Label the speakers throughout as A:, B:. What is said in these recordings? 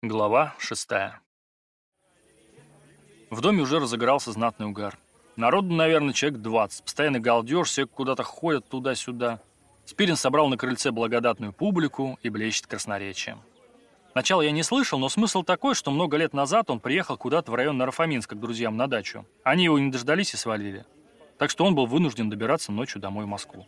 A: Глава 6. В доме уже разыгрался знатный угар. Народу, наверное, человек 20. Постоянно галдеж, все куда-то ходят туда-сюда. Спирин собрал на крыльце благодатную публику и блещет красноречием. Сначала я не слышал, но смысл такой, что много лет назад он приехал куда-то в район Нарафаминска к друзьям на дачу. Они его не дождались и свалили. Так что он был вынужден добираться ночью домой в Москву.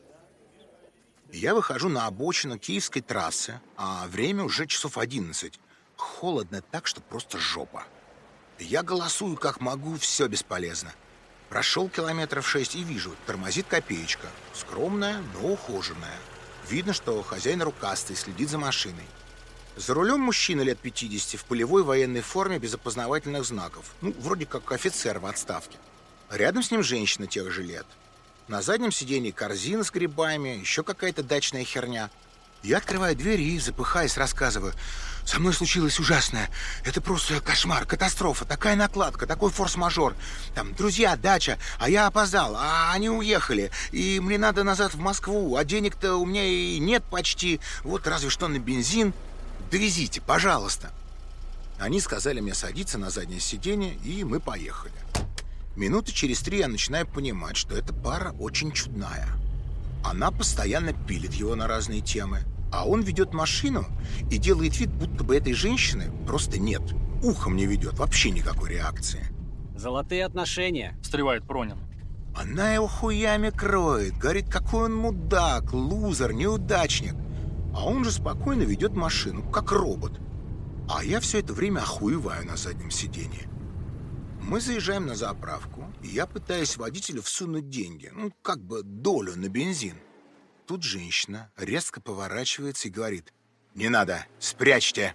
B: Я выхожу на обочину Киевской трассы, а время уже часов 11. Холодно так, что просто жопа. Я голосую как могу, все бесполезно. Прошел километров 6 и вижу, тормозит копеечка. Скромная, но ухоженная. Видно, что хозяин рукастый, следит за машиной. За рулем мужчина лет 50 в полевой военной форме без опознавательных знаков. Вроде как офицер в отставке. Рядом с ним женщина тех же лет. На заднем сиденье корзина с грибами, еще какая-то дачная херня. Я открываю дверь и, запыхаясь, рассказываю. Со мной случилось ужасное. Это просто кошмар, катастрофа. Такая накладка, такой форс-мажор. Там друзья, дача, а я опоздал, а они уехали. И мне надо назад в Москву, а денег-то у меня и нет почти. Вот разве что на бензин. Довезите, пожалуйста. Они сказали мне садиться на заднее сиденье, и мы поехали. Минуты через 3 я начинаю понимать, что эта пара очень чудная. Она постоянно пилит его на разные темы, а он ведет машину и делает вид, будто бы этой женщины просто нет. Ухом не ведет, вообще никакой реакции.
C: Золотые отношения,
A: Встревает Пронин.
B: Она его хуями кроет, говорит, какой он мудак, лузер, неудачник. А он же спокойно ведет машину, как робот. А я все это время охуеваю на заднем сиденье. Мы заезжаем на заправку, и я пытаюсь водителю всунуть деньги, как бы долю на бензин. Тут женщина резко поворачивается и говорит: «Не надо, спрячьте!»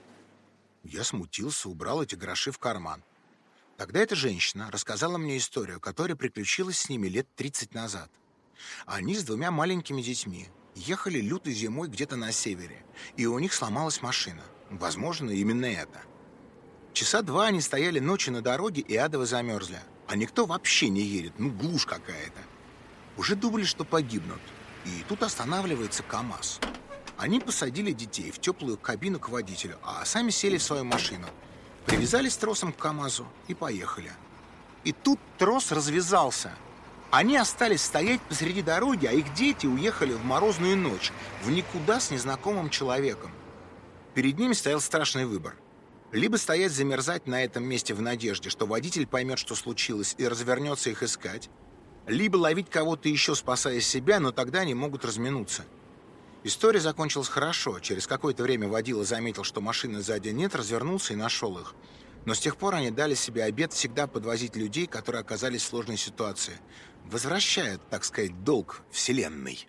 B: Я смутился, убрал эти гроши в карман. Тогда эта женщина рассказала мне историю, которая приключилась с ними лет 30 назад. Они с 2 маленькими детьми ехали лютой зимой где-то на севере, и у них сломалась машина. Возможно, именно это. Часа 2 они стояли ночью на дороге и адово замерзли. А никто вообще не едет, глушь какая-то. Уже думали, что погибнут. И тут останавливается КамАЗ. Они посадили детей в теплую кабину к водителю, а сами сели в свою машину. Привязались тросом к КамАЗу и поехали. И тут трос развязался. Они остались стоять посреди дороги, а их дети уехали в морозную ночь, в никуда с незнакомым человеком. Перед ними стоял страшный выбор. Либо стоять замерзать на этом месте в надежде, что водитель поймет, что случилось, и развернется их искать, либо ловить кого-то еще, спасая себя, но тогда они могут разминуться. История закончилась хорошо. Через какое-то время водила заметил, что машины сзади нет, развернулся и нашел их. Но с тех пор они дали себе обет всегда подвозить людей, которые оказались в сложной ситуации. Возвращают, так сказать, долг вселенной.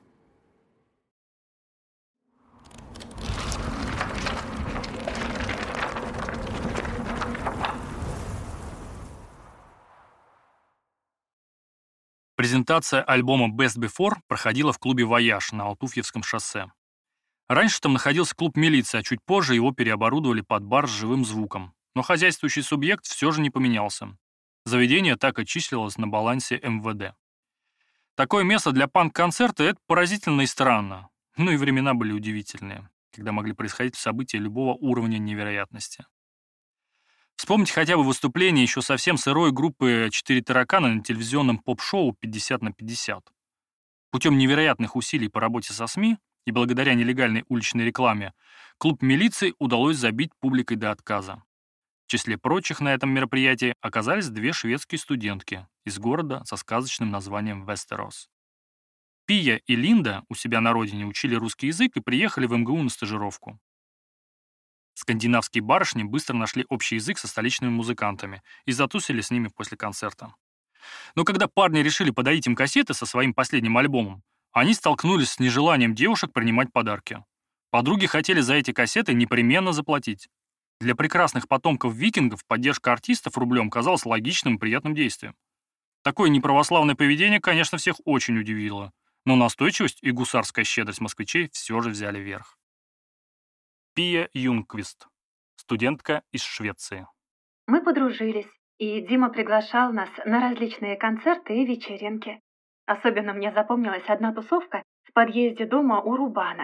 A: Презентация альбома Best Before проходила в клубе «Вояж» на Алтуфьевском шоссе. Раньше там находился клуб милиции, а чуть позже его переоборудовали под бар с живым звуком. Но хозяйствующий субъект все же не поменялся. Заведение так и числилось на балансе МВД. Такое место для панк-концерта — это поразительно и странно. Ну и времена были удивительные, когда могли происходить события любого уровня невероятности. Вспомните хотя бы выступление еще совсем сырой группы «Четыре таракана» на телевизионном поп-шоу «50 на 50». Путем невероятных усилий по работе со СМИ и благодаря нелегальной уличной рекламе клуб милиции удалось забить публикой до отказа. В числе прочих на этом мероприятии оказались 2 шведские студентки из города со сказочным названием Вестерос. Пия и Линда у себя на родине учили русский язык и приехали в МГУ на стажировку. Скандинавские барышни быстро нашли общий язык со столичными музыкантами и затусили с ними после концерта. Но когда парни решили подарить им кассеты со своим последним альбомом, они столкнулись с нежеланием девушек принимать подарки. Подруги хотели за эти кассеты непременно заплатить. Для прекрасных потомков викингов поддержка артистов рублем казалась логичным и приятным действием. Такое неправославное поведение, конечно, всех очень удивило, но настойчивость и гусарская щедрость москвичей все же взяли верх. Пия Юнгквист, студентка из Швеции.
D: Мы подружились, и Дима приглашал нас на различные концерты и вечеринки. Особенно мне запомнилась одна тусовка в подъезде дома у Рубана.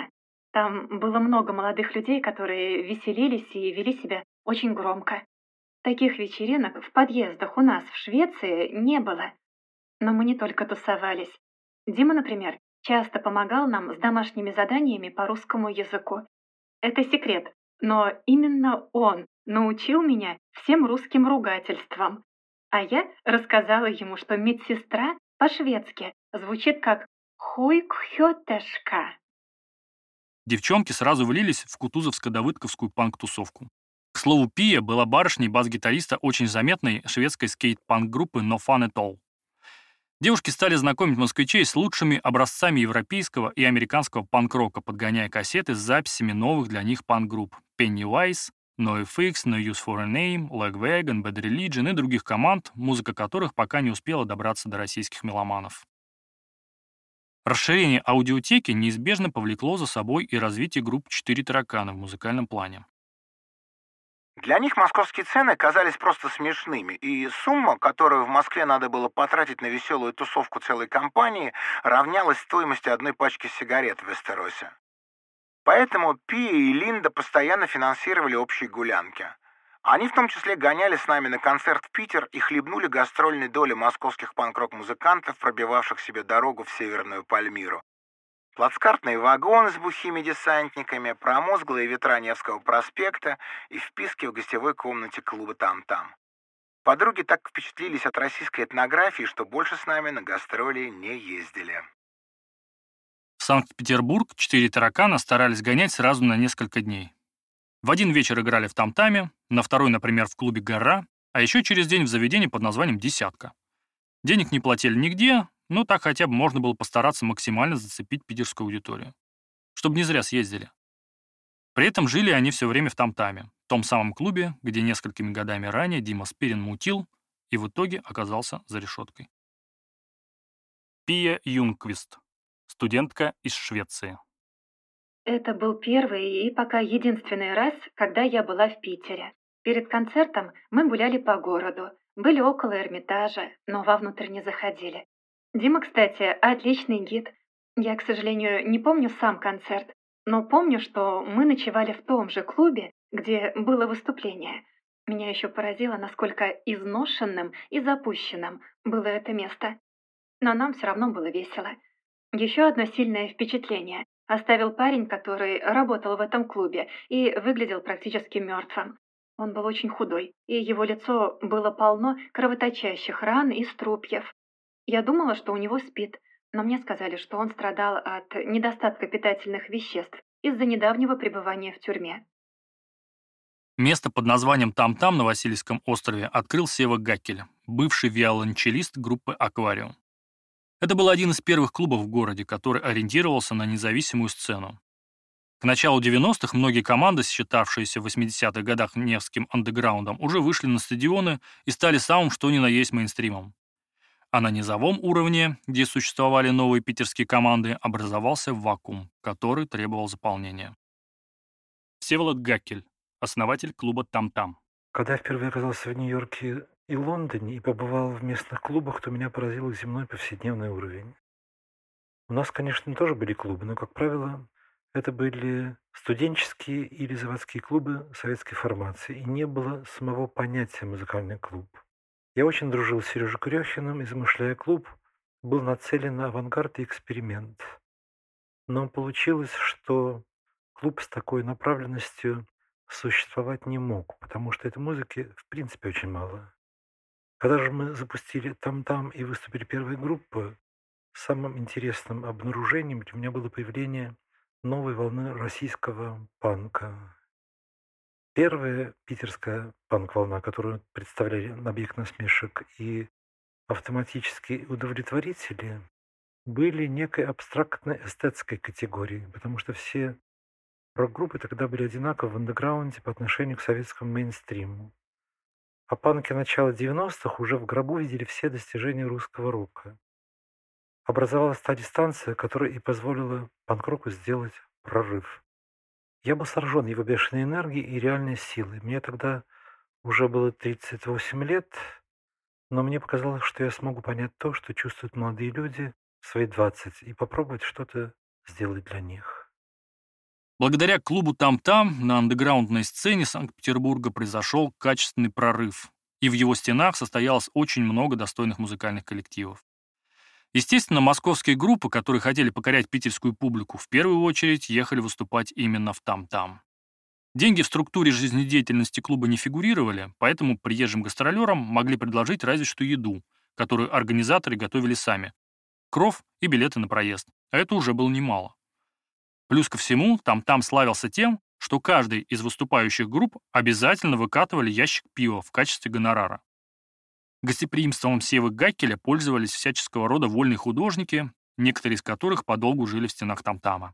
D: Там было много молодых людей, которые веселились и вели себя очень громко. Таких вечеринок в подъездах у нас в Швеции не было. Но мы не только тусовались. Дима, например, часто помогал нам с домашними заданиями по русскому языку. Это секрет, но именно он научил меня всем русским ругательствам. А я рассказала ему, что медсестра по-шведски звучит как «хуйкхётешка».
A: Девчонки сразу влились в кутузовско-давыдковскую панк-тусовку. К слову, Пия была барышней бас-гитариста очень заметной шведской скейт-панк-группы No Fun at All. Девушки стали знакомить москвичей с лучшими образцами европейского и американского панк-рока, подгоняя кассеты с записями новых для них панк-групп Pennywise, NoFX, No Use for a Name, Lagwagon, Bad Religion и других команд, музыка которых пока не успела добраться до российских меломанов. Расширение аудиотеки неизбежно повлекло за собой и развитие групп «Четыре таракана» в музыкальном плане.
B: Для них московские цены казались просто смешными, и сумма, которую в Москве надо было потратить на веселую тусовку целой компании, равнялась стоимости одной пачки сигарет в Вестеросе. Поэтому Пия и Линда постоянно финансировали общие гулянки. Они в том числе гоняли с нами на концерт в Питер и хлебнули гастрольной доли московских панк-рок-музыкантов, пробивавших себе дорогу в Северную Пальмиру. Плацкартные вагоны с бухими десантниками, промозглые ветра Невского проспекта и вписки в гостевой комнате клуба «Там-там». Подруги так впечатлились от российской этнографии, что больше с нами на гастроли не ездили.
A: В Санкт-Петербург «Четыре таракана» старались гонять сразу на несколько дней. В один вечер играли в «Там-таме», на второй, например, в клубе «Гора», а еще через день в заведении под названием «Десятка». Денег не платили нигде, но так хотя бы можно было постараться максимально зацепить питерскую аудиторию. Чтобы не зря съездили. При этом жили они все время в Там-таме, том самом клубе, где несколькими годами ранее Дима Спирин мутил и в итоге оказался за решеткой. Пия Юнгквист, студентка из Швеции.
D: Это был первый и пока единственный раз, когда я была в Питере. Перед концертом мы гуляли по городу, были около Эрмитажа, но вовнутрь не заходили. Дима, кстати, отличный гид. Я, к сожалению, не помню сам концерт, но помню, что мы ночевали в том же клубе, где было выступление. Меня еще поразило, насколько изношенным и запущенным было это место. Но нам все равно было весело. Еще одно сильное впечатление оставил парень, который работал в этом клубе и выглядел практически мертвым. Он был очень худой, и его лицо было полно кровоточащих ран и струпьев. Я думала, что у него СПИД, но мне сказали, что он страдал от недостатка питательных веществ из-за недавнего пребывания в тюрьме.
A: Место под названием «Там-там» на Васильевском острове открыл Сева Гаккель, бывший виолончелист группы «Аквариум». Это был один из первых клубов в городе, который ориентировался на независимую сцену. К началу 90-х многие команды, считавшиеся в 80-х годах невским андеграундом, уже вышли на стадионы и стали самым что ни на есть мейнстримом. А на низовом уровне, где существовали новые питерские команды, образовался вакуум, который требовал заполнения. Всеволод Гаккель, основатель клуба «Там-там».
E: Когда я впервые оказался в Нью-Йорке и Лондоне и побывал в местных клубах, то меня поразил их земной повседневный уровень. У нас, конечно, тоже были клубы, но, как правило, это были студенческие или заводские клубы советской формации, и не было самого понятия «музыкальный клуб». Я очень дружил с Сережей Курехиным и, замышляя клуб, был нацелен на авангард и эксперимент. Но получилось, что клуб с такой направленностью существовать не мог, потому что этой музыки в принципе очень мало. Когда же мы запустили «Там-там» и выступили первой группой, самым интересным обнаружением для меня было появление новой волны российского панка. Первая питерская панк-волна, которую представляли объект насмешек и автоматические удовлетворители, были некой абстрактной эстетской категорией, потому что все рок-группы тогда были одинаковы в андеграунде по отношению к советскому мейнстриму. А панки начала 90-х уже в гробу видели все достижения русского рока. Образовалась та дистанция, которая и позволила панк-року сделать прорыв. Я был сражен его бешеной энергией и реальной силой. Мне тогда уже было 38 лет, но мне показалось, что я смогу понять то, что чувствуют молодые люди в свои 20, и попробовать что-то сделать для них.
A: Благодаря клубу «Там-там» на андеграундной сцене Санкт-Петербурга произошел качественный прорыв, и в его стенах состоялось очень много достойных музыкальных коллективов. Естественно, московские группы, которые хотели покорять питерскую публику, в первую очередь ехали выступать именно в «Там-там». Деньги в структуре жизнедеятельности клуба не фигурировали, поэтому приезжим гастролерам могли предложить разве что еду, которую организаторы готовили сами, кров и билеты на проезд, а это уже было немало. Плюс ко всему, «Там-там» славился тем, что каждый из выступающих групп обязательно выкатывали ящик пива в качестве гонорара. Гостеприимством Севы Гаккеля пользовались всяческого рода вольные художники, некоторые из которых подолгу жили в стенах «Там-тама».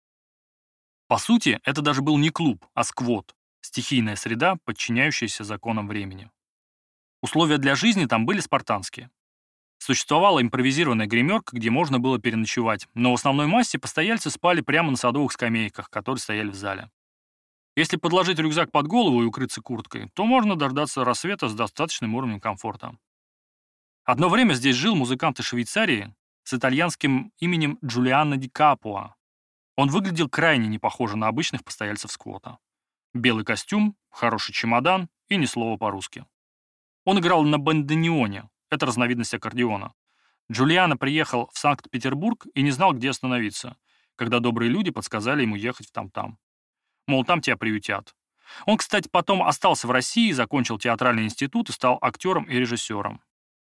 A: По сути, это даже был не клуб, а сквот, стихийная среда, подчиняющаяся законам времени. Условия для жизни там были спартанские. Существовала импровизированная гримерка, где можно было переночевать, но в основной массе постояльцы спали прямо на садовых скамейках, которые стояли в зале. Если подложить рюкзак под голову и укрыться курткой, то можно дождаться рассвета с достаточным уровнем комфорта. Одно время здесь жил музыкант из Швейцарии с итальянским именем Джулиано Ди Капуа. Он выглядел крайне не похоже на обычных постояльцев сквота. Белый костюм, хороший чемодан и ни слова по-русски. Он играл на бандонеоне, это разновидность аккордеона. Джулиано приехал в Санкт-Петербург и не знал, где остановиться, когда добрые люди подсказали ему ехать в «Там-там». Мол, там тебя приютят. Он, кстати, потом остался в России, закончил театральный институт и стал актером и режиссером.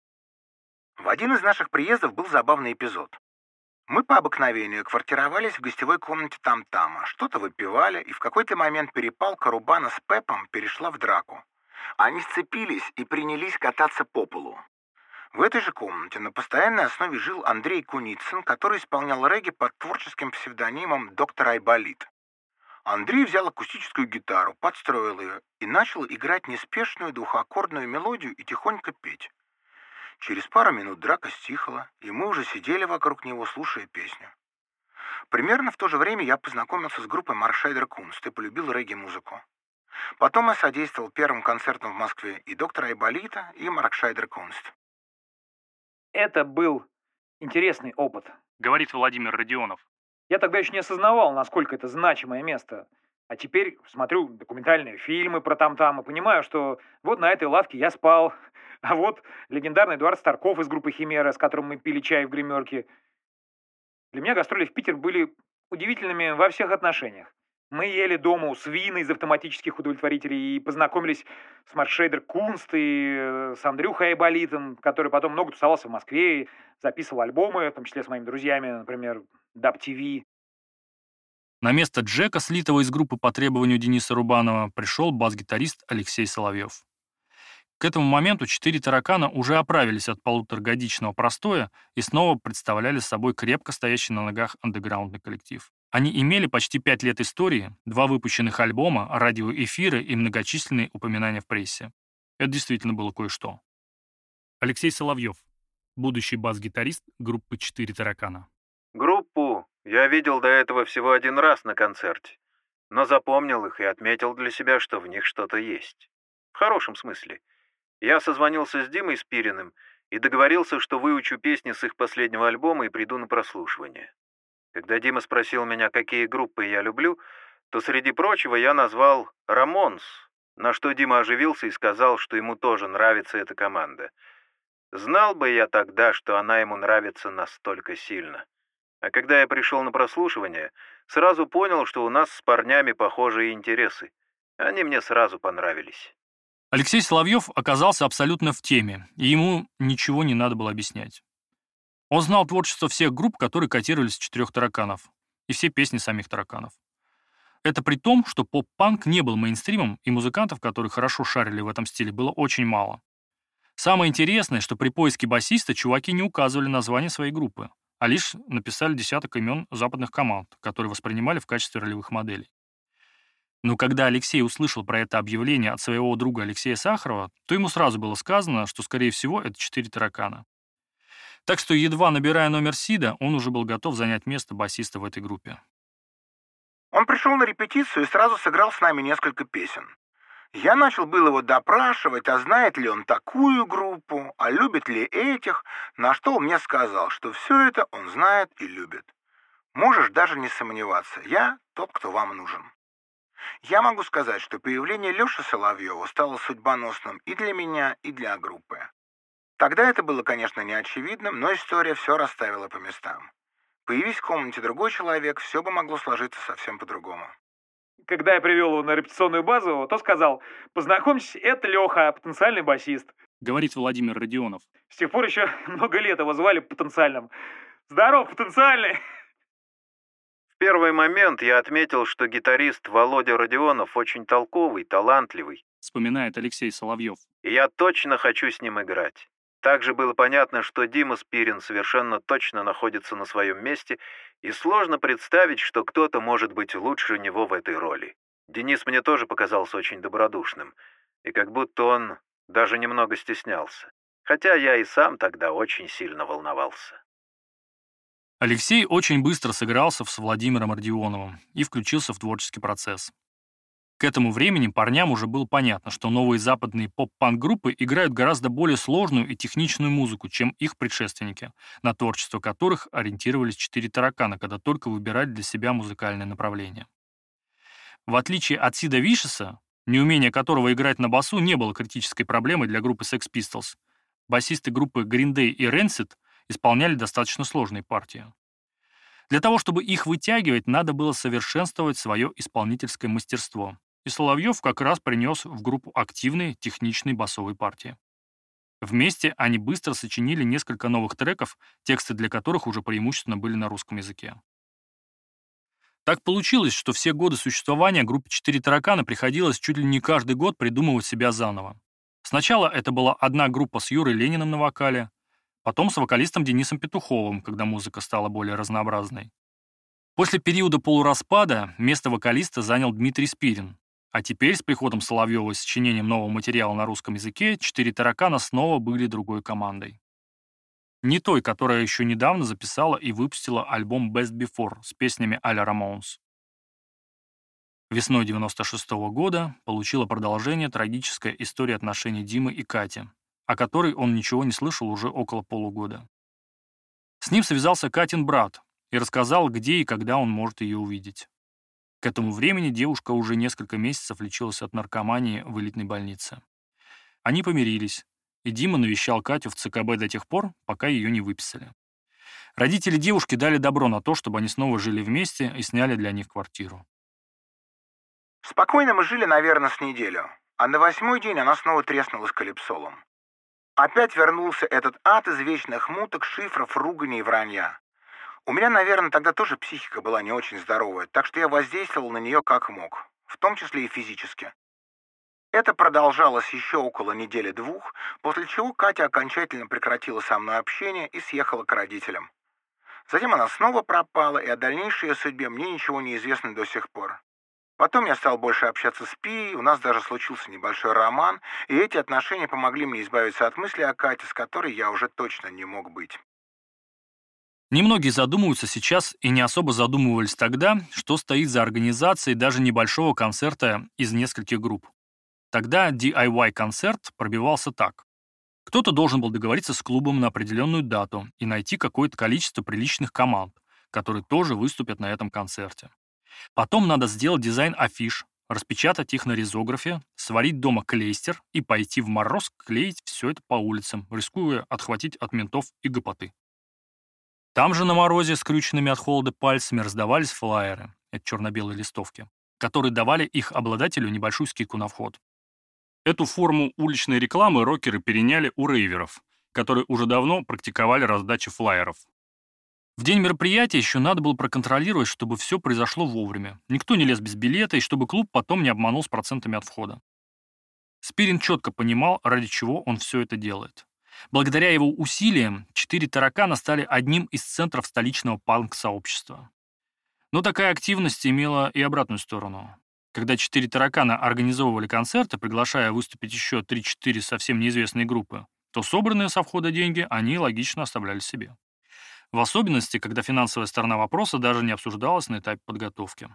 B: В один из наших приездов был забавный эпизод. Мы по обыкновению квартировались в гостевой комнате «Там-тама», что-то выпивали, и в какой-то момент перепалка Рубана с Пепом перешла в драку. Они сцепились и принялись кататься по полу. В этой же комнате на постоянной основе жил Андрей Куницын, который исполнял регги под творческим псевдонимом «Доктор Айболит». Андрей взял акустическую гитару, подстроил ее и начал играть неспешную двухаккордную мелодию и тихонько петь. Через пару минут драка стихла, и мы уже сидели вокруг него, слушая песню. Примерно в то же время я познакомился с группой Маркшейдер Кунст и полюбил регги-музыку. Потом я содействовал первым концертам в Москве и доктора Айболита, и Маркшейдер Кунст.
F: Это был интересный опыт,
A: Говорит Владимир Родионов.
F: Я тогда еще не осознавал, насколько это значимое место. А теперь смотрю документальные фильмы про «Там-там» и понимаю, что вот на этой лавке я спал, а вот легендарный Эдуард Старков из группы «Химера», с которым мы пили чай в гримерке. Для меня гастроли в Питер были удивительными во всех отношениях. Мы ели дома у свина из автоматических удовлетворителей и познакомились с Маркшейдер Кунст и с Андрюхой Айболитом, который потом много тусовался в Москве и записывал альбомы, в том числе с моими друзьями, например, Dub TV.
A: На место Джека, слитого из группы по требованию Дениса Рубанова, пришел бас-гитарист Алексей Соловьев. К этому моменту 4 таракана уже оправились от полуторагодичного простоя и снова представляли собой крепко стоящий на ногах андеграундный коллектив. Они имели почти 5 лет истории, 2 выпущенных альбома, радиоэфиры и многочисленные упоминания в прессе. Это действительно было кое-что. Алексей Соловьев, будущий бас-гитарист группы «4 таракана».
G: Группу я видел до этого всего один раз на концерте, но запомнил их и отметил для себя, что в них что-то есть. В хорошем смысле. Я созвонился с Димой Спириным и договорился, что выучу песни с их последнего альбома и приду на прослушивание. Когда Дима спросил меня, какие группы я люблю, то среди прочего я назвал «Рамонс», на что Дима оживился и сказал, что ему тоже нравится эта команда. Знал бы я тогда, что она ему нравится настолько сильно. А когда я пришел на прослушивание, сразу понял, что у нас с парнями похожие интересы. Они мне сразу понравились.
A: Алексей Соловьев оказался абсолютно в теме, и ему ничего не надо было объяснять. Он знал творчество всех групп, которые котировались в «4 тараканов», и все песни самих тараканов. Это при том, что поп-панк не был мейнстримом, и музыкантов, которые хорошо шарили в этом стиле, было очень мало. Самое интересное, что при поиске басиста чуваки не указывали название своей группы, а лишь написали десяток имен западных команд, которые воспринимали в качестве ролевых моделей. Но когда Алексей услышал про это объявление от своего друга Алексея Сахарова, то ему сразу было сказано, что, скорее всего, это 4 таракана. Так что, едва набирая номер Сида, он уже был готов занять место басиста в этой группе.
B: Он пришел на репетицию и сразу сыграл с нами несколько песен. Я начал было его допрашивать, а знает ли он такую группу, а любит ли этих, на что он мне сказал, что все это он знает и любит. Можешь даже не сомневаться, я тот, кто вам нужен. Я могу сказать, что появление Лёши Соловьева стало судьбоносным и для меня, и для группы. Тогда это было, конечно, не очевидным, но история все расставила по местам. Появись в комнате другой человек, все бы могло сложиться совсем по-другому.
F: Когда я привел его на репетиционную базу, то сказал: познакомьтесь, это Леха, потенциальный басист.
A: Говорит Владимир Родионов.
F: С тех пор еще много лет его звали потенциальным. Здоров, потенциальный!
G: В первый момент я отметил, что гитарист Володя Родионов очень толковый, талантливый,
A: Вспоминает Алексей Соловьев.
G: и я точно хочу с ним играть. Также было понятно, что Дима Спирин совершенно точно находится на своем месте, и сложно представить, что кто-то может быть лучше него в этой роли. Денис мне тоже показался очень добродушным, и как будто он даже немного стеснялся. Хотя я и сам тогда очень сильно волновался.
A: Алексей очень быстро сыгрался с Владимиром Родионовым и включился в творческий процесс. К этому времени парням уже было понятно, что новые западные поп-панк-группы играют гораздо более сложную и техничную музыку, чем их предшественники, на творчество которых ориентировались 4 таракана, когда только выбирали для себя музыкальное направление. В отличие от Сида Вишеса, неумение которого играть на басу не было критической проблемой для группы Sex Pistols, басисты группы Green Day и Rancid исполняли достаточно сложные партии. Для того, чтобы их вытягивать, надо было совершенствовать свое исполнительское мастерство. И Соловьев как раз принес в группу активные техничные басовые партии. Вместе они быстро сочинили несколько новых треков, тексты для которых уже преимущественно были на русском языке. Так получилось, что все годы существования группе «4 таракана» приходилось чуть ли не каждый год придумывать себя заново. Сначала это была одна группа с Юрой Лениным на вокале, потом с вокалистом Денисом Петуховым, когда музыка стала более разнообразной. После периода полураспада место вокалиста занял Дмитрий Спирин, а теперь с приходом Соловьева и сочинением нового материала на русском языке 4 таракана снова были другой командой. Не той, которая еще недавно записала и выпустила альбом Best Before с песнями а-ля Ramones. Весной 1996 года получила продолжение трагическая история отношений Димы и Кати, о которой он ничего не слышал уже около полугода. С ним связался Катин брат и рассказал, где и когда он может ее увидеть. К этому времени девушка уже несколько месяцев лечилась от наркомании в элитной больнице. Они помирились, и Дима навещал Катю в ЦКБ до тех пор, пока ее не выписали. Родители девушки дали добро на то, чтобы они снова жили вместе и сняли для них квартиру.
B: Спокойно мы жили, наверное, с неделю, а на 8-й день она снова треснулась калипсолом. Опять вернулся этот ад из вечных муток, шифров, ругани и вранья. У меня, наверное, тогда тоже психика была не очень здоровая, так что я воздействовал на нее как мог, в том числе и физически. Это продолжалось еще около недели-двух, после чего Катя окончательно прекратила со мной общение и съехала к родителям. Затем она снова пропала, и о дальнейшей ее судьбе мне ничего не известно до сих пор. Потом я стал больше общаться с Пией, у нас даже случился небольшой роман, и эти отношения помогли мне избавиться от мысли о Кате, с которой я уже точно не мог быть.
A: Немногие задумываются сейчас и не особо задумывались тогда, что стоит за организацией даже небольшого концерта из нескольких групп. Тогда DIY-концерт пробивался так. Кто-то должен был договориться с клубом на определенную дату и найти какое-то количество приличных команд, которые тоже выступят на этом концерте. Потом надо сделать дизайн афиш, распечатать их на ризографе, сварить дома клейстер и пойти в мороз клеить все это по улицам, рискуя отхватить от ментов и гопоты. Там же на морозе, скрюченными от холода пальцами, раздавались флаеры, это черно-белые листовки, которые давали их обладателю небольшую скидку на вход. Эту форму уличной рекламы рокеры переняли у рейверов, которые уже давно практиковали раздачу флаеров. В день мероприятия еще надо было проконтролировать, чтобы все произошло вовремя, никто не лез без билета и чтобы клуб потом не обманул с процентами от входа. Спирин четко понимал, ради чего он все это делает. Благодаря его усилиям 4 таракана стали одним из центров столичного панк-сообщества. Но такая активность имела и обратную сторону. Когда 4 таракана организовывали концерты, приглашая выступить еще 3-4 совсем неизвестные группы, то собранные со входа деньги они логично оставляли себе. В особенности, когда финансовая сторона вопроса даже не обсуждалась на этапе подготовки.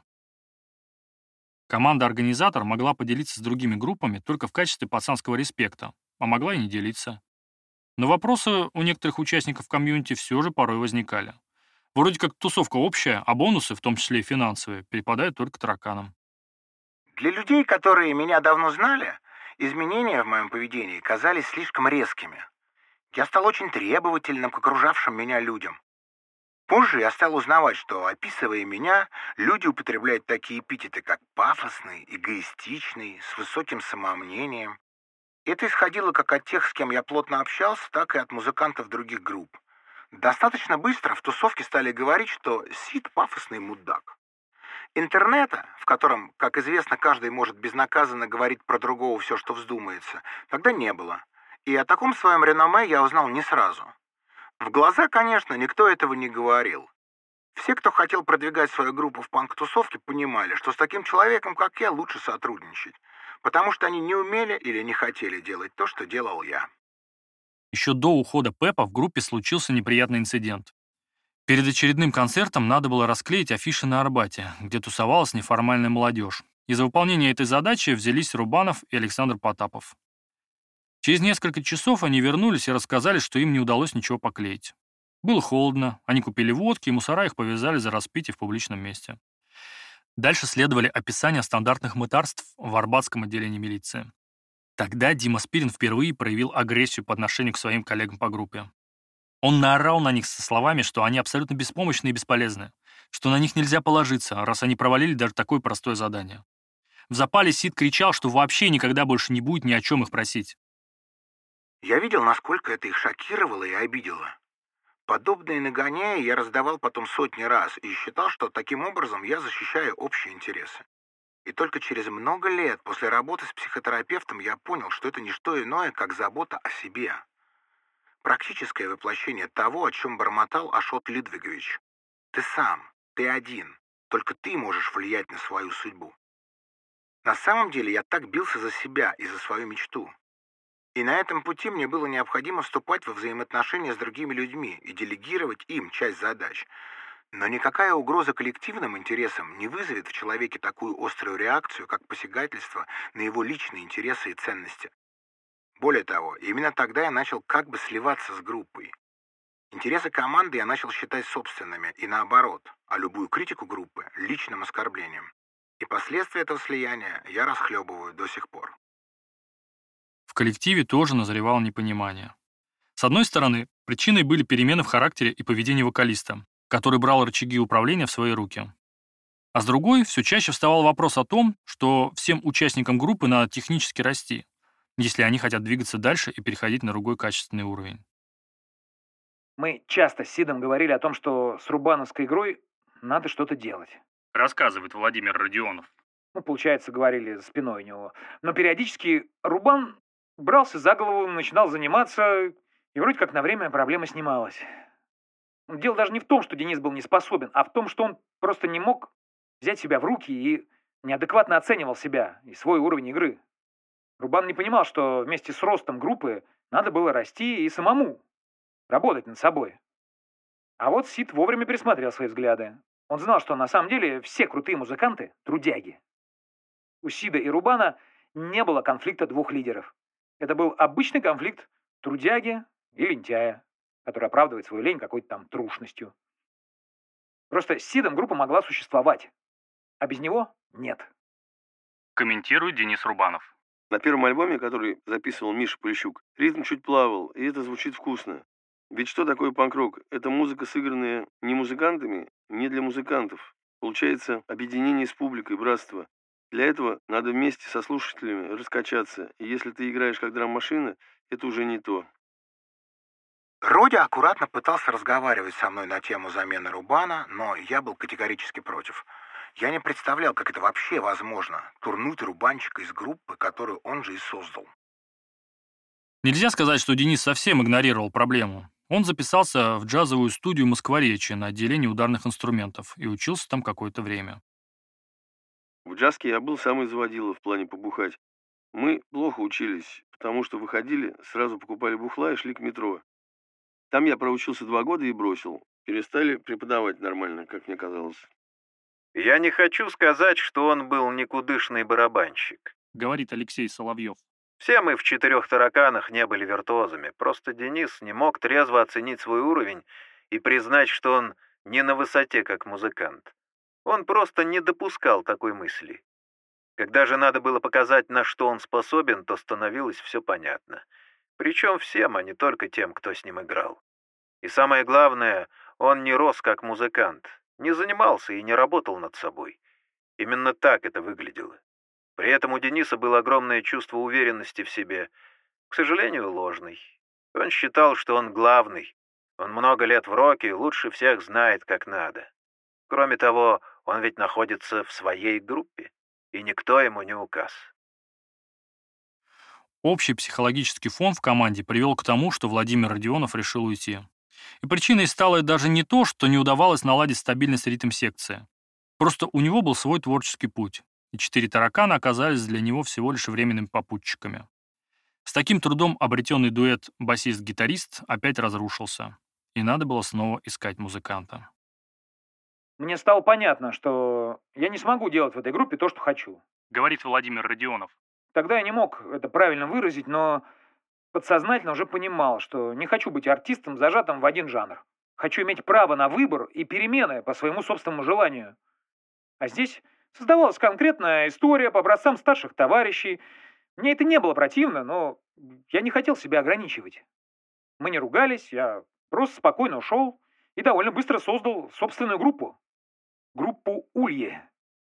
A: Команда-организатор могла поделиться с другими группами только в качестве пацанского респекта, а могла и не делиться. Но вопросы у некоторых участников комьюнити все же порой возникали. Вроде как тусовка общая, а бонусы, в том числе и финансовые, перепадают только тараканам.
B: Для людей, которые меня давно знали, изменения в моем поведении казались слишком резкими. Я стал очень требовательным к окружавшим меня людям. Позже я стал узнавать, что, описывая меня, люди употребляют такие эпитеты, как пафосный, эгоистичный, с высоким самомнением. Это исходило как от тех, с кем я плотно общался, так и от музыкантов других групп. Достаточно быстро в тусовке стали говорить, что Сид пафосный мудак. Интернета, в котором, как известно, каждый может безнаказанно говорить про другого все, что вздумается, тогда не было. И о таком своем реноме я узнал не сразу. В глаза, конечно, никто этого не говорил. Все, кто хотел продвигать свою группу в панк-тусовке, понимали, что с таким человеком, как я, лучше сотрудничать, потому что они не умели или не хотели делать то, что делал я.
A: Еще до ухода Пеппа в группе случился неприятный инцидент. Перед очередным концертом надо было расклеить афиши на Арбате, где тусовалась неформальная молодежь. И за выполнение этой задачи взялись Рубанов и Александр Потапов. Через несколько часов они вернулись и рассказали, что им не удалось ничего поклеить. Было холодно, они купили водки, и мусора их повязали за распитие в публичном месте. Дальше следовали описания стандартных мытарств в арбатском отделении милиции. Тогда Дима Спирин впервые проявил агрессию по отношению к своим коллегам по группе. Он наорал на них со словами, что они абсолютно беспомощны и бесполезны, что на них нельзя положиться, раз они провалили даже такое простое задание. В запале Сид кричал, что вообще никогда больше не будет ни о чем их просить.
B: Я видел, насколько это их шокировало и обидело. Подобные нагоняя я раздавал потом сотни раз и считал, что таким образом я защищаю общие интересы. И только через много лет после работы с психотерапевтом я понял, что это не что иное, как забота о себе. Практическое воплощение того, о чем бормотал Ашот Лидвигович. Ты сам, ты один, только ты можешь влиять на свою судьбу. На самом деле я так бился за себя и за свою мечту. И на этом пути мне было необходимо вступать во взаимоотношения с другими людьми и делегировать им часть задач. Но никакая угроза коллективным интересам не вызовет в человеке такую острую реакцию, как посягательство на его личные интересы и ценности. Более того, именно тогда я начал как бы сливаться с группой. Интересы команды я начал считать собственными и наоборот, а любую критику группы – личным оскорблением. И последствия этого слияния я расхлебываю до сих пор.
A: В коллективе тоже назревало непонимание. С одной стороны, причиной были перемены в характере и поведении вокалиста, который брал рычаги управления в свои руки. А с другой, все чаще вставал вопрос о том, что всем участникам группы надо технически расти, если они хотят двигаться дальше и переходить на другой качественный уровень.
F: Мы часто с Сидом говорили о том, что с рубановской игрой надо что-то делать.
A: Рассказывает Владимир Родионов.
F: Получается, говорили за спиной у него. Но периодически Рубан брался за голову, начинал заниматься, и вроде как на время проблема снималась. Дело даже не в том, что Денис был не способен, а в том, что он просто не мог взять себя в руки и неадекватно оценивал себя и свой уровень игры. Рубан не понимал, что вместе с ростом группы надо было расти и самому, работать над собой. А вот Сид вовремя пересмотрел свои взгляды. Он знал, что на самом деле все крутые музыканты – трудяги. У Сида и Рубана не было конфликта двух лидеров. Это был обычный конфликт трудяги и лентяя, который оправдывает свою лень какой-то там трушностью. Просто с Сидом группа могла существовать, а без него – нет.
A: Комментирует Денис Рубанов.
H: На первом альбоме, который записывал Миша Полищук, ритм чуть плавал, и это звучит вкусно. Ведь что такое панк-рок? Это музыка, сыгранная не музыкантами, не для музыкантов. Получается объединение с публикой, братство. Для этого надо вместе со слушателями раскачаться. И если ты играешь как драм-машина, это уже не то.
B: Родя аккуратно пытался разговаривать со мной на тему замены Рубана, но я был категорически против. Я не представлял, как это вообще возможно – турнуть рубанчика из группы, которую он же и создал.
A: Нельзя сказать, что Денис совсем игнорировал проблему. Он записался в джазовую студию Москворечья на отделении ударных инструментов и учился там какое-то время.
H: В джазке я был самый заводила в плане побухать. Мы плохо учились, потому что выходили, сразу покупали бухла и шли к метро. Там я проучился 2 года и бросил. Перестали преподавать нормально, как мне казалось.
G: Я не хочу сказать, что он был никудышный барабанщик,
A: Говорит Алексей Соловьев.
G: Все мы в 4 тараканах не были виртуозами. Просто Денис не мог трезво оценить свой уровень и признать, что он не на высоте, как музыкант. Он просто не допускал такой мысли. Когда же надо было показать, на что он способен, то становилось все понятно. Причем всем, а не только тем, кто с ним играл. И самое главное, он не рос как музыкант, не занимался и не работал над собой. Именно так это выглядело. При этом у Дениса было огромное чувство уверенности в себе, к сожалению, ложный. Он считал, что он главный. Он много лет в роке, лучше всех знает, как надо. Кроме того, он ведь находится в своей группе, и никто ему не указ.
A: Общий психологический фон в команде привел к тому, что Владимир Родионов решил уйти. И причиной стало даже не то, что не удавалось наладить стабильность ритм-секции. Просто у него был свой творческий путь, и 4 таракана оказались для него всего лишь временными попутчиками. С таким трудом обретенный дуэт басист-гитарист опять разрушился, и надо было снова искать музыканта.
F: Мне стало понятно, что я не смогу делать в этой группе то, что хочу.
A: Говорит Владимир Родионов.
F: Тогда я не мог это правильно выразить, но подсознательно уже понимал, что не хочу быть артистом, зажатым в один жанр. Хочу иметь право на выбор и перемены по своему собственному желанию. А здесь создавалась конкретная история по образцам старших товарищей. Мне это не было противно, но я не хотел себя ограничивать. Мы не ругались, я просто спокойно ушел и довольно быстро создал собственную группу. Группу «Улье».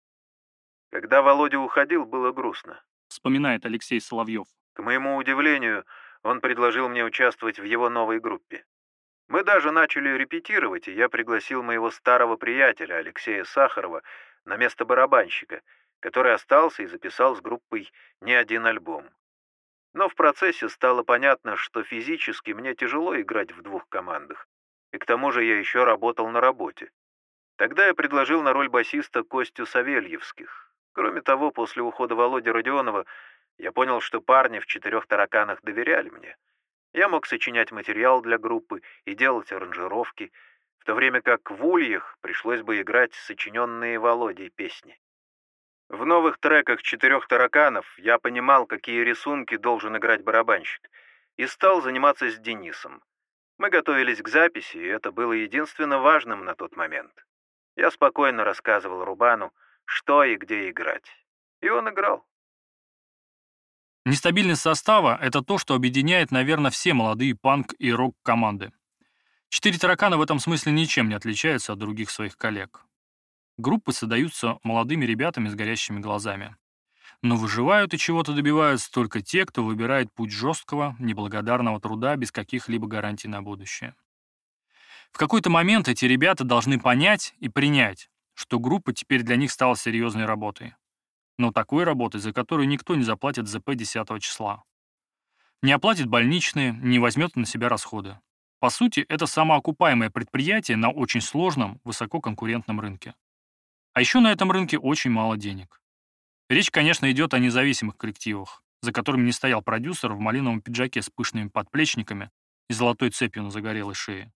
G: Когда Володя уходил, было грустно.
A: Вспоминает Алексей Соловьев.
G: К моему удивлению, он предложил мне участвовать в его новой группе. Мы даже начали репетировать, и я пригласил моего старого приятеля Алексея Сахарова на место барабанщика, который остался и записал с группой не один альбом. Но в процессе стало понятно, что физически мне тяжело играть в 2 командах, и к тому же я еще работал на работе. Тогда я предложил на роль басиста Костю Савельевских. Кроме того, после ухода Володи Родионова я понял, что парни в 4 тараканах доверяли мне. Я мог сочинять материал для группы и делать аранжировки, в то время как в «Ульях» пришлось бы играть сочиненные Володей песни. В новых треках 4 тараканов я понимал, какие рисунки должен играть барабанщик, и стал заниматься с Денисом. Мы готовились к записи, и это было единственно важным на тот момент. Я спокойно рассказывал Рубану, что и где играть. И он играл.
A: Нестабильность состава – это то, что объединяет, наверное, все молодые панк- и рок-команды. 4 таракана в этом смысле ничем не отличаются от других своих коллег. Группы создаются молодыми ребятами с горящими глазами. Но выживают и чего-то добиваются только те, кто выбирает путь жесткого, неблагодарного труда без каких-либо гарантий на будущее. В какой-то момент эти ребята должны понять и принять, что группа теперь для них стала серьезной работой. Но такой работой, за которую никто не заплатит ЗП 10 числа. Не оплатит больничные, не возьмет на себя расходы. По сути, это самоокупаемое предприятие на очень сложном, высококонкурентном рынке. А еще на этом рынке очень мало денег. Речь, конечно, идет о независимых коллективах, за которыми не стоял продюсер в малиновом пиджаке с пышными подплечниками и золотой цепью на загорелой шее.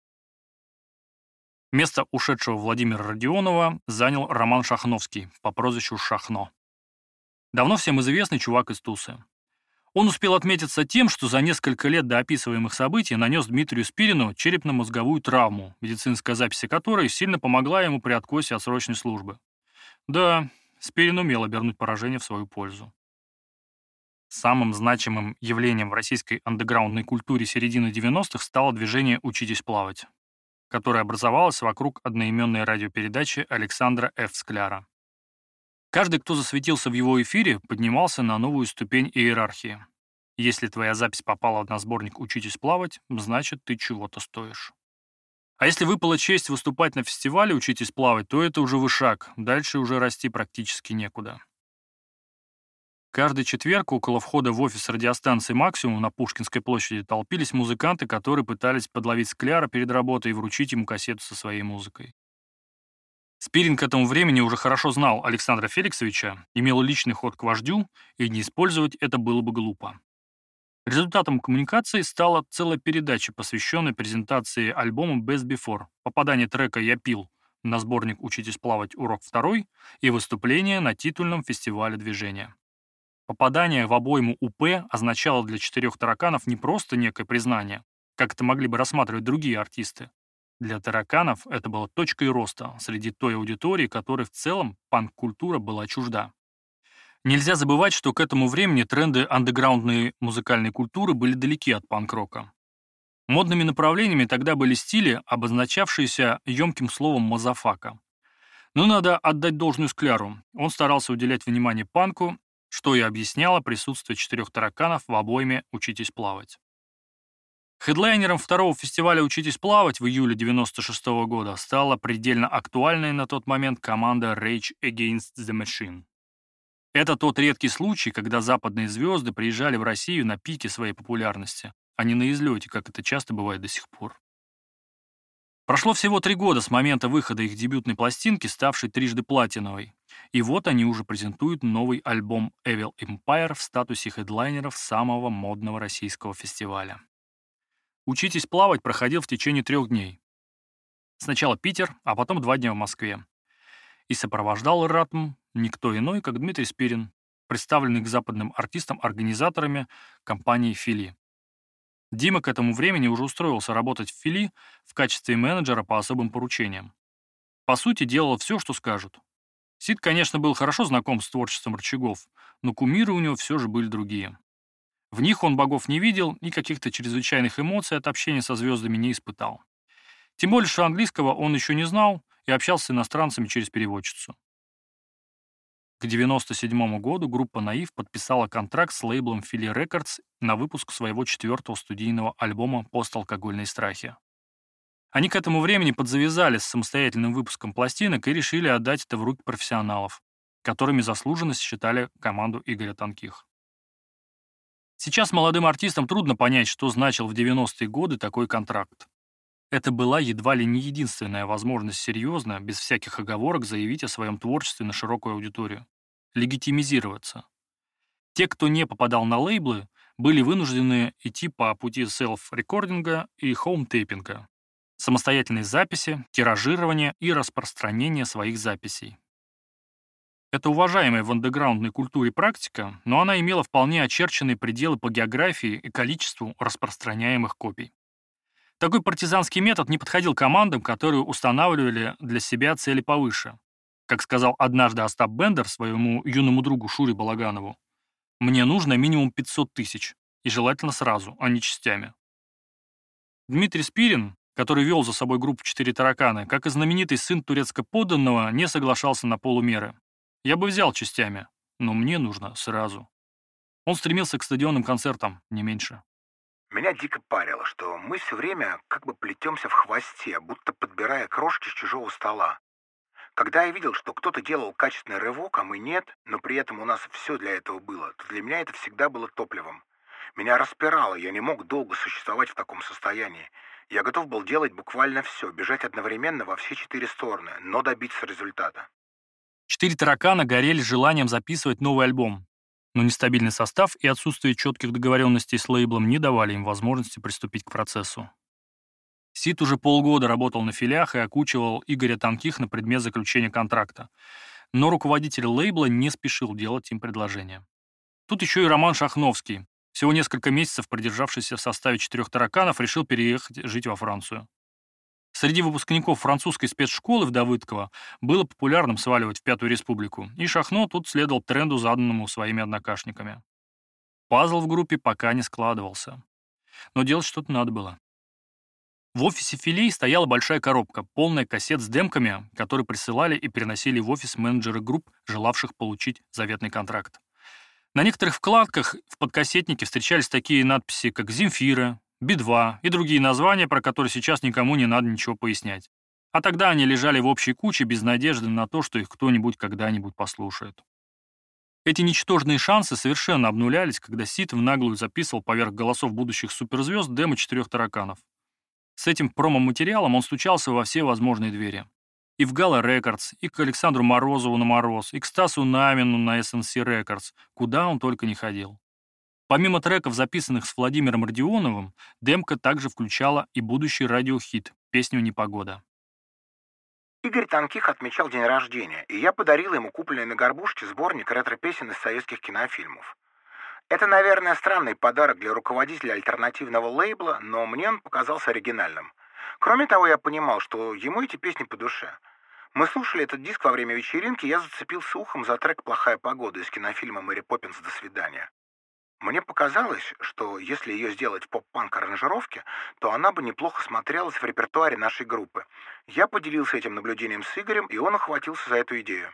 A: Место ушедшего Владимира Родионова занял Роман Шахновский по прозвищу Шахно. Давно всем известный чувак из Тусы. Он успел отметиться тем, что за несколько лет до описываемых событий нанес Дмитрию Спирину черепно-мозговую травму, медицинская запись которой сильно помогла ему при откосе от срочной службы. Да, Спирин умел обернуть поражение в свою пользу. Самым значимым явлением в российской андеграундной культуре середины 90-х стало движение «Учитесь плавать», которое образовалось вокруг одноименной радиопередачи Александра Ф. Скляра. Каждый, кто засветился в его эфире, поднимался на новую ступень иерархии. Если твоя запись попала на сборник «Учитесь плавать», значит, ты чего-то стоишь. А если выпала честь выступать на фестивале «Учитесь плавать», то это уже вышаг, дальше уже расти практически некуда. Каждый четверг около входа в офис радиостанции «Максимум» на Пушкинской площади толпились музыканты, которые пытались подловить Скляра перед работой и вручить ему кассету со своей музыкой. Спирин к этому времени уже хорошо знал Александра Феликсовича, имел личный ход к вождю, и не использовать это было бы глупо. Результатом коммуникации стала целая передача, посвященная презентации альбома Best Before, попадание трека «Я пил» на сборник «Учитесь плавать. Урок 2» и выступление на титульном фестивале движения. Попадание в обойму УП означало для 4 тараканов не просто некое признание, как это могли бы рассматривать другие артисты, Для тараканов это было точкой роста среди той аудитории, которой в целом панк-культура была чужда. Нельзя забывать, что к этому времени тренды андеграундной музыкальной культуры были далеки от панк-рока. Модными направлениями тогда были стили, обозначавшиеся емким словом «мазафака». Но надо отдать должную Скляру. Он старался уделять внимание панку, что и объясняло присутствие 4 тараканов в обойме «Учитесь плавать». Хедлайнером второго фестиваля «Учитесь плавать» в июле 1996 года стала предельно актуальная на тот момент команда Rage Against the Machine. Это тот редкий случай, когда западные звезды приезжали в Россию на пике своей популярности, а не на излете, как это часто бывает до сих пор. Прошло всего 3 года с момента выхода их дебютной пластинки, ставшей трижды платиновой, и вот они уже презентуют новый альбом Evil Empire в статусе хедлайнеров самого модного российского фестиваля. «Учитесь плавать» проходил в течение 3 дней. Сначала Питер, а потом 2 дня в Москве. И сопровождал ратм никто иной, как Дмитрий Спирин, представленный к западным артистам-организаторами компании «Фили». Дима к этому времени уже устроился работать в «Фили» в качестве менеджера по особым поручениям. По сути, делал все, что скажут. Сид, конечно, был хорошо знаком с творчеством рычагов, но кумиры у него все же были другие. В них он богов не видел и каких-то чрезвычайных эмоций от общения со звездами не испытал. Тем более, что английского он еще не знал и общался с иностранцами через переводчицу. К 1997 году группа «Наив» подписала контракт с лейблом Philly Records на выпуск своего 4-го студийного альбома «Посталкогольные страхи». Они к этому времени подзавязали с самостоятельным выпуском пластинок и решили отдать это в руки профессионалов, которыми заслуженно считали команду Игоря Тонких. Сейчас молодым артистам трудно понять, что значил в 90-е годы такой контракт. Это была едва ли не единственная возможность серьезно, без всяких оговорок, заявить о своем творчестве на широкую аудиторию. Легитимизироваться. Те, кто не попадал на лейблы, были вынуждены идти по пути селф-рекординга и хоум-тейпинга, самостоятельной записи, тиражирования и распространения своих записей. Это уважаемая в андеграундной культуре практика, но она имела вполне очерченные пределы по географии и количеству распространяемых копий. Такой партизанский метод не подходил командам, которые устанавливали для себя цели повыше. Как сказал однажды Остап Бендер своему юному другу Шуре Балаганову, «Мне нужно минимум 500 тысяч, и желательно сразу, а не частями». Дмитрий Спирин, который вел за собой группу «4 таракана», как и знаменитый сын турецко-подданного, не соглашался на полумеры. «Я бы взял частями, но мне нужно сразу». Он стремился к стадионным концертам, не меньше.
B: Меня дико парило, что мы все время как бы плетемся в хвосте, будто подбирая крошки с чужого стола. Когда я видел, что кто-то делал качественный рывок, а мы нет, но при этом у нас все для этого было, то для меня это всегда было топливом. Меня распирало, я не мог долго существовать в таком состоянии. Я готов был делать буквально все, бежать одновременно во все 4 стороны, но добиться результата.
A: 4 таракана горели желанием записывать новый альбом, но нестабильный состав и отсутствие четких договоренностей с лейблом не давали им возможности приступить к процессу. Сид уже полгода работал на филях и окучивал Игоря Тонких на предмет заключения контракта, но руководитель лейбла не спешил делать им предложение. Тут еще и Роман Шахновский, всего несколько месяцев продержавшийся в составе 4 тараканов, решил переехать жить во Францию. Среди выпускников французской спецшколы в Давыдково было популярным сваливать в Пятую Республику, и Шахно тут следовал тренду, заданному своими однокашниками. Пазл в группе пока не складывался, но делать что-то надо было. В офисе Филей стояла большая коробка, полная кассет с демками, которые присылали и переносили в офис менеджеры групп, желавших получить заветный контракт. На некоторых вкладках в подкассетнике встречались такие надписи, как «Земфира», «Би-2» и другие названия, про которые сейчас никому не надо ничего пояснять. А тогда они лежали в общей куче без надежды на то, что их кто-нибудь когда-нибудь послушает. Эти ничтожные шансы совершенно обнулялись, когда Сид в наглую записывал поверх голосов будущих суперзвезд демо 4 тараканов. С этим промо-материалом он стучался во все возможные двери. И в Gala Records, и к Александру Морозову на Мороз, и к Стасу Намину на SNC Records, куда он только не ходил. Помимо треков, записанных с Владимиром Родионовым, демка также включала и будущий радиохит, песню «Непогода».
B: Игорь Тонких отмечал день рождения, и я подарил ему купленный на горбушке сборник ретро-песен из советских кинофильмов. Это, наверное, странный подарок для руководителя альтернативного лейбла, но мне он показался оригинальным. Кроме того, я понимал, что ему эти песни по душе. Мы слушали этот диск во время вечеринки, я зацепился ухом за трек «Плохая погода» из кинофильма «Мэри Поппинс. До свидания». Мне показалось, что если ее сделать в поп-панк аранжировке, то она бы неплохо смотрелась в репертуаре нашей группы. Я поделился этим наблюдением с Игорем, и он охватился за эту идею.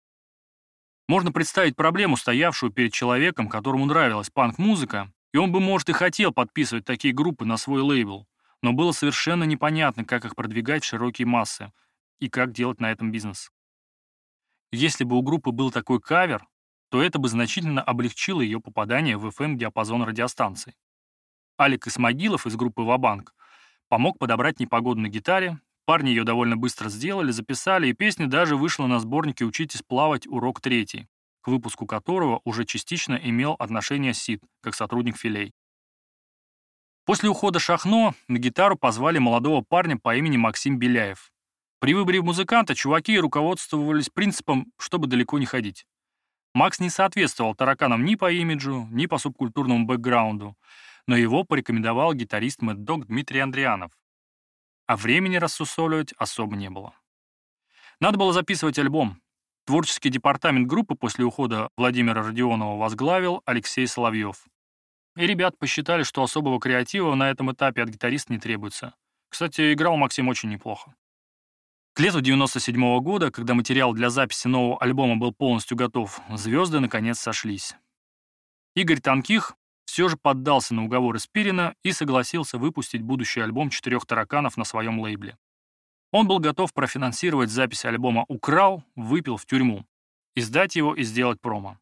A: Можно представить проблему, стоявшую перед человеком, которому нравилась панк-музыка, и он бы, может, и хотел подписывать такие группы на свой лейбл, но было совершенно непонятно, как их продвигать в широкие массы и как делать на этом бизнес. Если бы у группы был такой кавер, то это бы значительно облегчило ее попадание в FM-диапазон радиостанций. Алик Исмагилов из группы «Ва-банк» помог подобрать непогоду на гитаре, парни ее довольно быстро сделали, записали, и песня даже вышла на сборнике «Учитесь плавать. Урок 3», к выпуску которого уже частично имел отношение Сид, как сотрудник Филей. После ухода Шахно на гитару позвали молодого парня по имени Максим Беляев. При выборе музыканта чуваки руководствовались принципом, чтобы далеко не ходить. Макс не соответствовал тараканам ни по имиджу, ни по субкультурному бэкграунду, но его порекомендовал гитарист Mad Dog Дмитрий Андрианов. А времени рассусоливать особо не было. Надо было записывать альбом. Творческий департамент группы после ухода Владимира Родионова возглавил Алексей Соловьев. И ребят посчитали, что особого креатива на этом этапе от гитариста не требуется. Кстати, играл Максим очень неплохо. К лету 1997 года, когда материал для записи нового альбома был полностью готов, звезды наконец сошлись. Игорь Тонких все же поддался на уговоры Спирина и согласился выпустить будущий альбом «Четырех тараканов» на своем лейбле. Он был готов профинансировать запись альбома «Украл, выпил в тюрьму», издать его и сделать промо.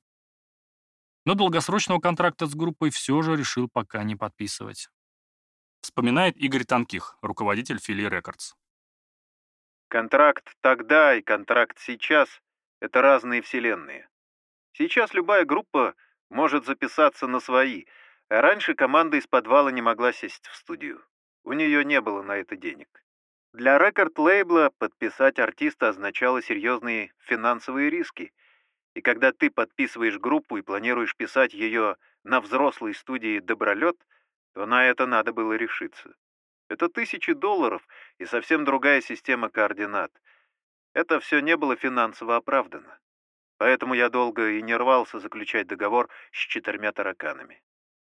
A: Но долгосрочного контракта с группой все же решил пока не подписывать. Вспоминает Игорь Тонких, руководитель Фили Рекордс.
G: Контракт тогда и контракт сейчас — это разные вселенные. Сейчас любая группа может записаться на свои, а раньше команда из подвала не могла сесть в студию. У нее не было на это денег. Для рекорд-лейбла подписать артиста означало серьезные финансовые риски. И когда ты подписываешь группу и планируешь писать ее на взрослой студии «Добролет», то на это надо было решиться. Это $1000 и совсем другая система координат. Это все не было финансово оправдано. Поэтому я долго и не рвался заключать договор с 4 тараканами.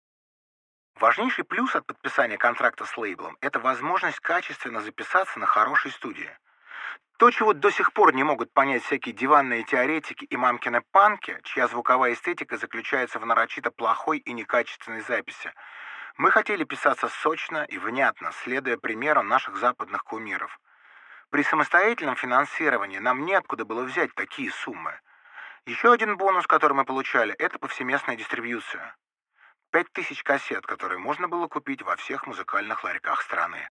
B: Важнейший плюс от подписания контракта с лейблом – это возможность качественно записаться на хорошей студии. То, чего до сих пор не могут понять всякие диванные теоретики и мамкины панки, чья звуковая эстетика заключается в нарочито плохой и некачественной записи. Мы хотели писаться сочно и внятно, следуя примеру наших западных кумиров. При самостоятельном финансировании нам неоткуда было взять такие суммы. Еще один бонус, который мы получали, это повсеместная дистрибьюция. 5000 кассет, которые можно было купить во всех музыкальных ларьках страны.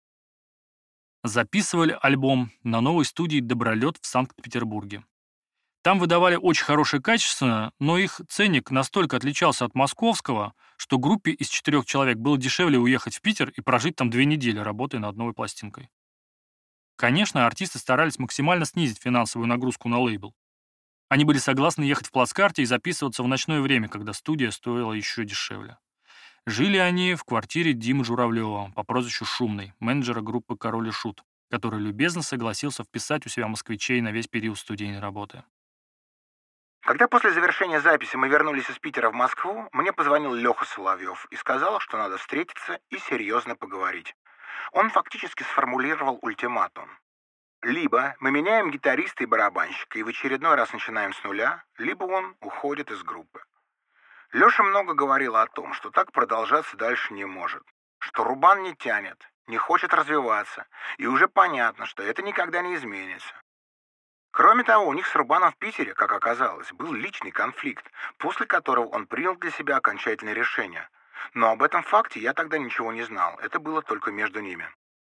A: Записывали альбом на новой студии «Добролет» в Санкт-Петербурге. Там выдавали очень хорошее качество, но их ценник настолько отличался от московского, что группе из 4 человек было дешевле уехать в Питер и прожить там 2 недели, работая над новой пластинкой. Конечно, артисты старались максимально снизить финансовую нагрузку на лейбл. Они были согласны ехать в плацкарте и записываться в ночное время, когда студия стоила еще дешевле. Жили они в квартире Димы Журавлева по прозвищу Шумный, менеджера группы «Король и Шут», который любезно согласился вписать у себя москвичей на весь период студийной работы.
B: Когда после завершения записи мы вернулись из Питера в Москву, мне позвонил Леха Соловьев и сказал, что надо встретиться и серьезно поговорить. Он фактически сформулировал ультиматум. Либо мы меняем гитариста и барабанщика и в очередной раз начинаем с нуля, либо он уходит из группы. Леша много говорил о том, что так продолжаться дальше не может, что Рубан не тянет, не хочет развиваться, и уже понятно, что это никогда не изменится. Кроме того, у них с Рубаном в Питере, как оказалось, был личный конфликт, после которого он принял для себя окончательное решение. Но об этом факте я тогда ничего не знал, это было только между ними.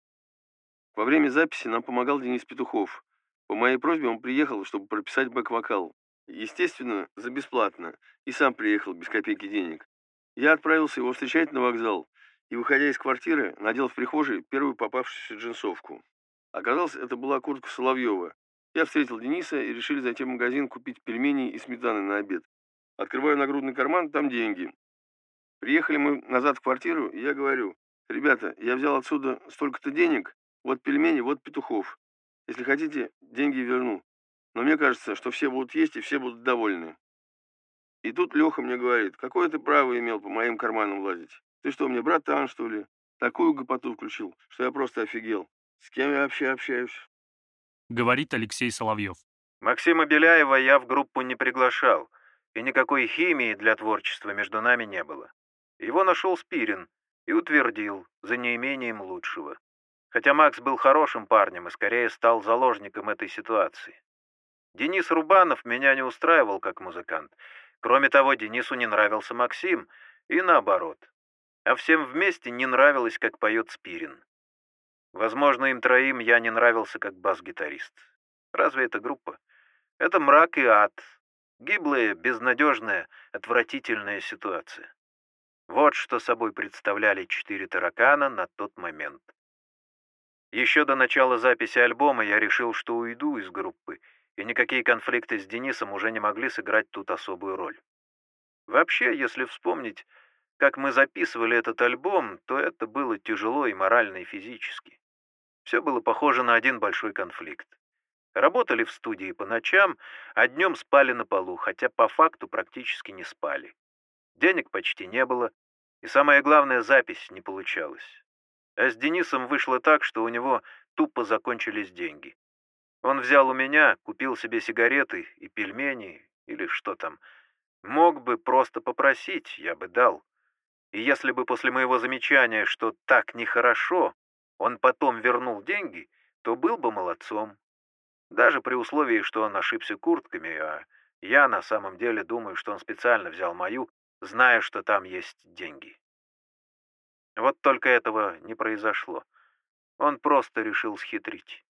H: Во время записи нам помогал Денис Петухов. По моей просьбе он приехал, чтобы прописать бэк-вокал. Естественно, за бесплатно. И сам приехал без копейки денег. Я отправился его встречать на вокзал и, выходя из квартиры, надел в прихожей первую попавшуюся джинсовку. Оказалось, это была куртка Соловьева. Я встретил Дениса и решили зайти в магазин купить пельмени и сметаны на обед. Открываю нагрудный карман, там деньги. Приехали мы назад в квартиру, и я говорю: ребята, я взял отсюда столько-то денег, Вот пельмени, вот петухов. Если хотите, деньги верну. Но мне кажется, что все будут есть и все будут довольны. И тут Леха мне говорит: какое ты право имел по моим карманам лазить? Ты что, мне братан, что ли? Такую гопоту включил, что я просто офигел. С кем я вообще общаюсь?
A: Говорит Алексей Соловьев.
G: Максима Беляева я в группу не приглашал, и никакой химии для творчества между нами не было. Его нашел Спирин и утвердил за неимением лучшего. Хотя Макс был хорошим парнем и скорее стал заложником этой ситуации. Денис Рубанов меня не устраивал как музыкант. Кроме того, Денису не нравился Максим, и наоборот. А всем вместе не нравилось, как поет Спирин. Возможно, им троим я не нравился как бас-гитарист. Разве это группа? Это мрак и ад. Гиблая, безнадежная, отвратительная ситуация. Вот что собой представляли 4 таракана на тот момент. Еще до начала записи альбома я решил, что уйду из группы, и никакие конфликты с Денисом уже не могли сыграть тут особую роль. Вообще, если вспомнить, как мы записывали этот альбом, то это было тяжело и морально, и физически. Все было похоже на один большой конфликт. Работали в студии по ночам, а днем спали на полу, хотя по факту практически не спали. Денег почти не было, и самое главное, запись не получалась. А с Денисом вышло так, что у него тупо закончились деньги. Он взял у меня, купил себе сигареты и пельмени, или что там. Мог бы просто попросить, я бы дал. И если бы после моего замечания, что так нехорошо, он потом вернул деньги, то был бы молодцом. Даже при условии, что он ошибся куртками, а я на самом деле думаю, что он специально взял мою, зная, что там есть деньги. Вот только этого не произошло. Он просто решил схитрить.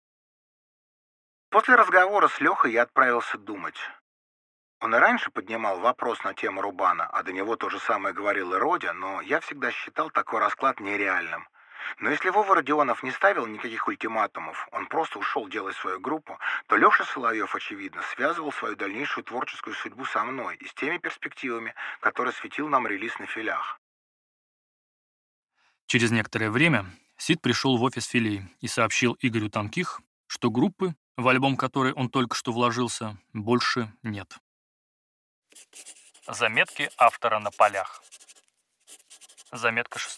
B: После разговора с Лехой я отправился думать. Он и раньше поднимал вопрос на тему Рубана, а до него то же самое говорил и Родя, но я всегда считал такой расклад нереальным. Но если Вова Родионов не ставил никаких ультиматумов, он просто ушел делать свою группу, то Леша Соловьев, очевидно, связывал свою дальнейшую творческую судьбу со мной и с теми перспективами, которые светил нам релиз на филях.
A: Через некоторое время Сид пришел в офис филей и сообщил Игорю Тонких, что группы, в альбом которой он только что вложился, больше нет. Заметки автора на полях. Заметка 6.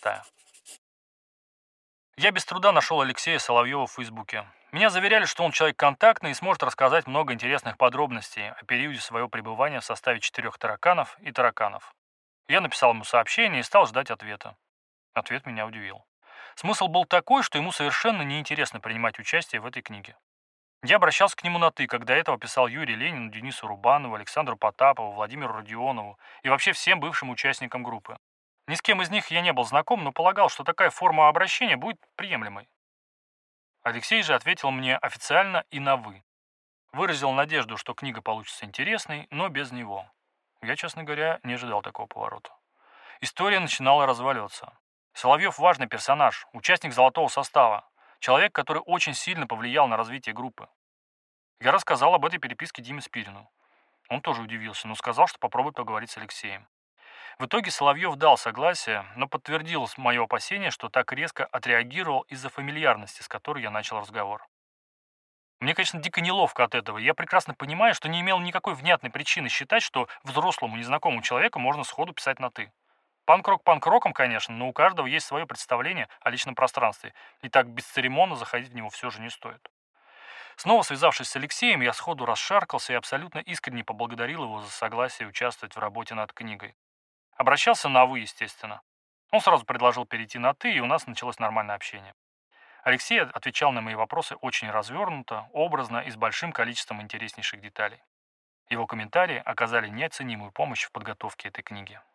A: Я без труда нашел Алексея Соловьева в Фейсбуке. Меня заверяли, что он человек контактный и сможет рассказать много интересных подробностей о периоде своего пребывания в составе 4 тараканов и тараканов. Я написал ему сообщение и стал ждать ответа. Ответ меня удивил. Смысл был такой, что ему совершенно неинтересно принимать участие в этой книге. Я обращался к нему на «ты», как до этого писал Юрию Ленину, Денису Рубанову, Александру Потапову, Владимиру Родионову и вообще всем бывшим участникам группы. Ни с кем из них я не был знаком, но полагал, что такая форма обращения будет приемлемой. Алексей же ответил мне официально и на «вы». Выразил надежду, что книга получится интересной, но без него. Я, честно говоря, не ожидал такого поворота. История начинала разваливаться. Соловьев – важный персонаж, участник золотого состава, человек, который очень сильно повлиял на развитие группы. Я рассказал об этой переписке Диме Спирину. Он тоже удивился, но сказал, что попробует поговорить с Алексеем. В итоге Соловьев дал согласие, но подтвердил мое опасение, что так резко отреагировал из-за фамильярности, с которой я начал разговор. Мне, конечно, дико неловко от этого. Я прекрасно понимаю, что не имел никакой внятной причины считать, что взрослому незнакомому человеку можно сходу писать на «ты». Панк-рок панк-роком, конечно, но у каждого есть свое представление о личном пространстве, и так бесцеремонно заходить в него все же не стоит. Снова связавшись с Алексеем, я сходу расшаркался и абсолютно искренне поблагодарил его за согласие участвовать в работе над книгой. Обращался на «вы», естественно. Он сразу предложил перейти на «ты», и у нас началось нормальное общение. Алексей отвечал на мои вопросы очень развернуто, образно и с большим количеством интереснейших деталей. Его комментарии оказали неоценимую помощь в подготовке этой книги.